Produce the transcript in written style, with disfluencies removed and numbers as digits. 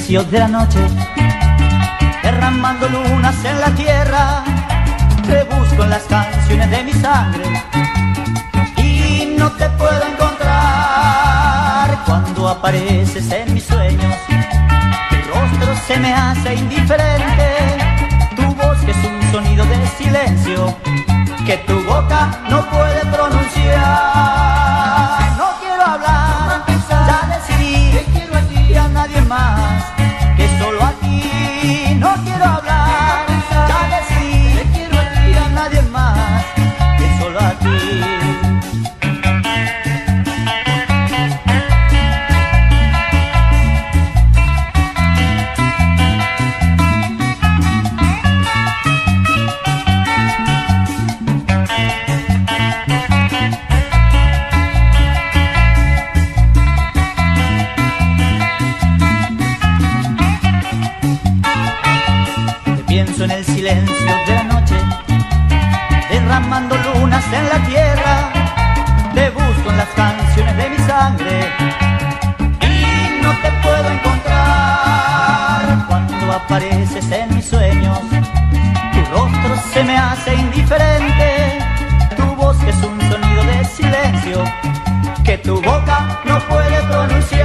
silencio de la noche, derramando lunas en la tierra, te busco en las canciones de mi sangre y no te puedo encontrar. Cuando apareces en mis sueños, tu rostro se me hace indiferente, tu voz que es un sonido de silencio que tu boca no puede pronunciar. No quiero hablar, ya decidí, te quiero a ti y a nadie más, que solo a ti. No quiero hablar, ya decidí, te quiero a ti y a nadie más, que solo a ti. Pienso en el silencio de la noche, derramando lunas en la tierra, te busco en las canciones de mi sangre y no te puedo encontrar. Cuando apareces en mis sueños, tu rostro se me hace indiferente, tu voz que es un sonido de silencio que tu boca no puede pronunciar.